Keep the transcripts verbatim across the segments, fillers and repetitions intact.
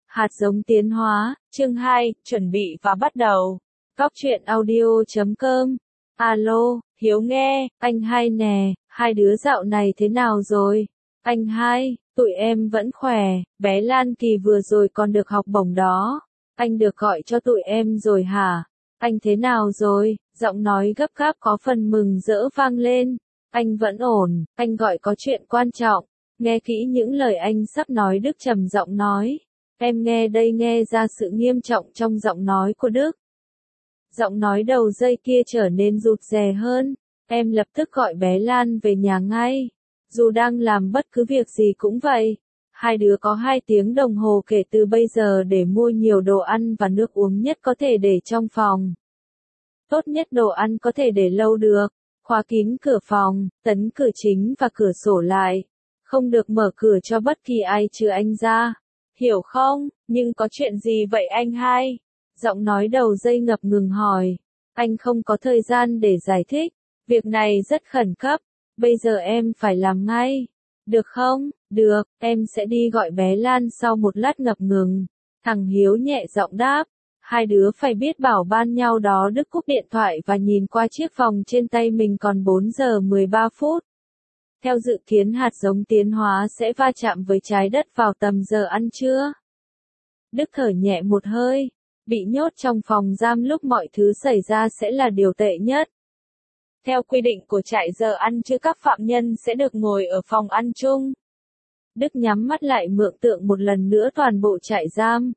Hạt giống tiến hóa, chương hai, chuẩn bị và bắt đầu. Góc truyện audio chấm com. Alo, Hiếu nghe, anh hai nè, hai đứa dạo này thế nào rồi? Anh hai, tụi em vẫn khỏe, bé Lan Kỳ vừa rồi còn được học bổng đó. Anh được gọi cho tụi em rồi hả? Anh thế nào rồi? Giọng nói gấp gáp có phần mừng rỡ vang lên. Anh vẫn ổn, anh gọi có chuyện quan trọng. Nghe kỹ những lời anh sắp nói, Đức trầm giọng nói. Em nghe đây, nghe ra sự nghiêm trọng trong giọng nói của Đức. Giọng nói đầu dây kia trở nên rụt rè hơn. Em lập tức gọi bé Lan về nhà ngay. Dù đang làm bất cứ việc gì cũng vậy. Hai đứa có hai tiếng đồng hồ kể từ bây giờ để mua nhiều đồ ăn và nước uống nhất có thể để trong phòng. Tốt nhất đồ ăn có thể để lâu được. Khóa kín cửa phòng, tấn cửa chính và cửa sổ lại. Không được mở cửa cho bất kỳ ai trừ anh ra. Hiểu không? Nhưng có chuyện gì vậy anh hai? Giọng nói đầu dây ngập ngừng hỏi. Anh không có thời gian để giải thích. Việc này rất khẩn cấp. Bây giờ em phải làm ngay. Được không? Được, em sẽ đi gọi bé Lan. Sau một lát ngập ngừng. Thằng Hiếu nhẹ giọng đáp. Hai đứa phải biết bảo ban nhau đó. Đức cúp điện thoại và nhìn qua chiếc vòng trên tay mình, còn bốn giờ mười ba phút. Theo dự kiến hạt giống tiến hóa sẽ va chạm với trái đất vào tầm giờ ăn trưa. Đức thở nhẹ một hơi. Bị nhốt trong phòng giam lúc mọi thứ xảy ra sẽ là điều tệ nhất. Theo quy định của trại giờ ăn trưa, các phạm nhân sẽ được ngồi ở phòng ăn chung. Đức nhắm mắt lại mường tượng một lần nữa toàn bộ trại giam.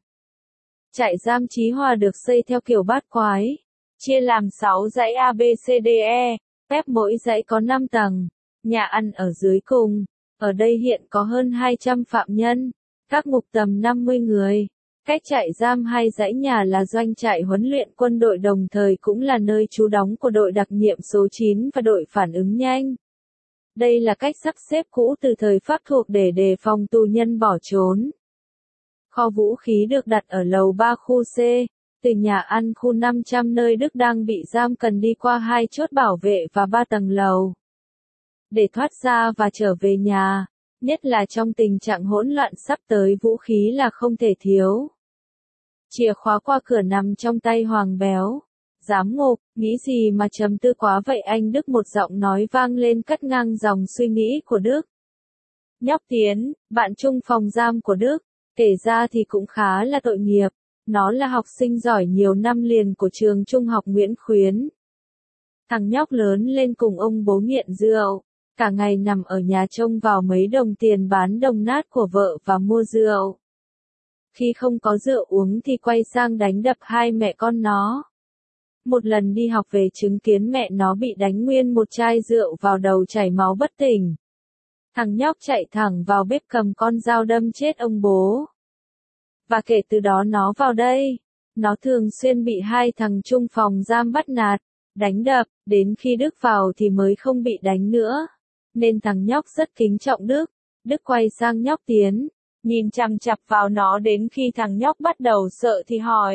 Trại giam Chí Hòa được xây theo kiểu bát quái, chia làm sáu dãy A B C D E, phép mỗi dãy có năm tầng. Nhà ăn ở dưới cùng. Ở đây hiện có hơn hai trăm phạm nhân, các ngục tầm năm mươi người. Cách trại giam hai dãy nhà là doanh trại huấn luyện quân đội, đồng thời cũng là nơi trú đóng của đội đặc nhiệm số chín và đội phản ứng nhanh. Đây là cách sắp xếp cũ từ thời Pháp thuộc để đề phòng tù nhân bỏ trốn. Kho vũ khí được đặt ở lầu ba khu C. Từ nhà ăn khu năm trăm nơi Đức đang bị giam cần đi qua hai chốt bảo vệ và ba tầng lầu. Để thoát ra và trở về nhà, nhất là trong tình trạng hỗn loạn sắp tới, vũ khí là không thể thiếu. Chìa khóa qua cửa nằm trong tay Hoàng Béo. Giám ngục, nghĩ gì mà trầm tư quá vậy anh Đức? Một giọng nói vang lên cắt ngang dòng suy nghĩ của Đức. Nhóc Tiến, bạn chung phòng giam của Đức, kể ra thì cũng khá là tội nghiệp. Nó là học sinh giỏi nhiều năm liền của trường trung học Nguyễn Khuyến. Thằng nhóc lớn lên cùng ông bố nghiện rượu. Cả ngày nằm ở nhà trông vào mấy đồng tiền bán đồng nát của vợ và mua rượu. Khi không có rượu uống thì quay sang đánh đập hai mẹ con nó. Một lần đi học về chứng kiến mẹ nó bị đánh nguyên một chai rượu vào đầu, chảy máu bất tỉnh. Thằng nhóc chạy thẳng vào bếp cầm con dao đâm chết ông bố. Và kể từ đó nó vào đây. Nó thường xuyên bị hai thằng chung phòng giam bắt nạt, đánh đập, đến khi Đức vào thì mới không bị đánh nữa. Nên thằng nhóc rất kính trọng Đức. Đức quay sang nhóc Tiến, nhìn chằm chằm vào nó đến khi thằng nhóc bắt đầu sợ thì hỏi.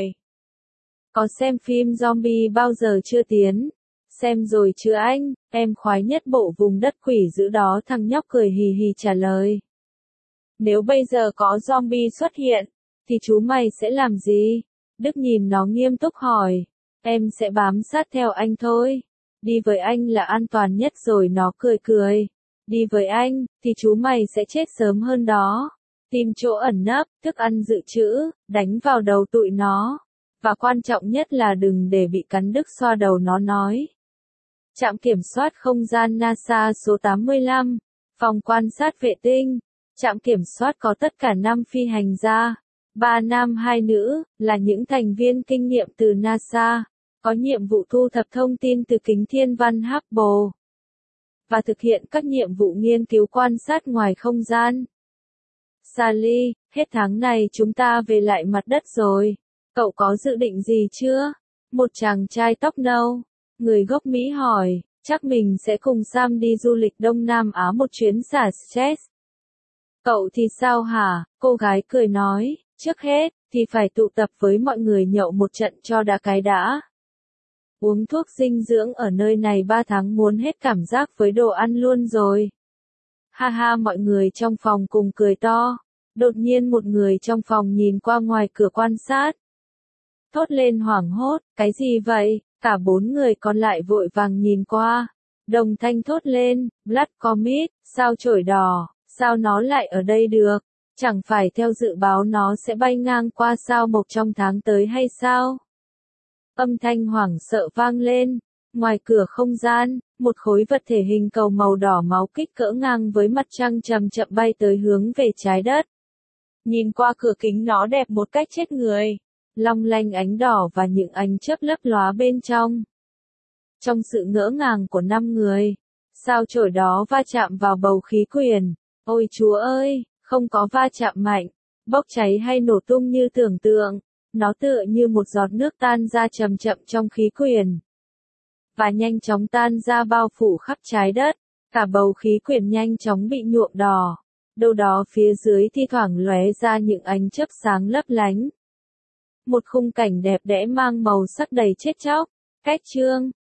Có xem phim zombie bao giờ chưa Tiến? Xem rồi chưa anh? Em khoái nhất bộ Vùng Đất Quỷ Dữ đó. Thằng nhóc cười hì hì trả lời. Nếu bây giờ có zombie xuất hiện, thì chú mày sẽ làm gì? Đức nhìn nó nghiêm túc hỏi. Em sẽ bám sát theo anh thôi. Đi với anh là an toàn nhất rồi. Nó cười cười. Đi với anh, thì chú mày sẽ chết sớm hơn đó. Tìm chỗ ẩn nấp, thức ăn dự trữ, đánh vào đầu tụi nó. Và quan trọng nhất là đừng để bị cắn. Đức xoa đầu nó nói. Trạm kiểm soát không gian NASA số tám mươi lăm, phòng quan sát vệ tinh. Trạm kiểm soát có tất cả năm phi hành gia, ba nam hai nữ, là những thành viên kinh nghiệm từ NASA, có nhiệm vụ thu thập thông tin từ kính thiên văn Hubble và thực hiện các nhiệm vụ nghiên cứu quan sát ngoài không gian. Sally, hết tháng này chúng ta về lại mặt đất rồi. Cậu có dự định gì chưa? Một chàng trai tóc nâu, người gốc Mỹ hỏi. Chắc mình sẽ cùng Sam đi du lịch Đông Nam Á một chuyến xả stress. Cậu thì sao hả? Cô gái cười nói. Trước hết, thì phải tụ tập với mọi người nhậu một trận cho đã cái đã. Uống thuốc dinh dưỡng ở nơi này ba tháng muốn hết cảm giác với đồ ăn luôn rồi. Ha ha, mọi người trong phòng cùng cười to. Đột nhiên một người trong phòng nhìn qua ngoài cửa quan sát. Thốt lên hoảng hốt, cái gì vậy? Cả bốn người còn lại vội vàng nhìn qua. Đồng thanh thốt lên, Blood Comet, sao chổi đỏ, sao nó lại ở đây được? Chẳng phải theo dự báo nó sẽ bay ngang qua sao Mộc trong tháng tới hay sao? Âm thanh hoảng sợ vang lên. Ngoài cửa không gian, một khối vật thể hình cầu màu đỏ máu kích cỡ ngang với mặt trăng chậm chậm bay tới hướng về trái đất. Nhìn qua cửa kính nó đẹp một cách chết người, long lanh ánh đỏ và những ánh chớp lấp lóa bên trong. Trong sự ngỡ ngàng của năm người, sao chổi đó va chạm vào bầu khí quyển. Ôi Chúa ơi, không có va chạm mạnh, bốc cháy hay nổ tung như tưởng tượng. Nó tựa như một giọt nước tan ra chậm chậm trong khí quyển. Và nhanh chóng tan ra bao phủ khắp trái đất. Cả bầu khí quyển nhanh chóng bị nhuộm đỏ. Đâu đó phía dưới thi thoảng lóe ra những ánh chớp sáng lấp lánh. Một khung cảnh đẹp đẽ mang màu sắc đầy chết chóc. Cách chương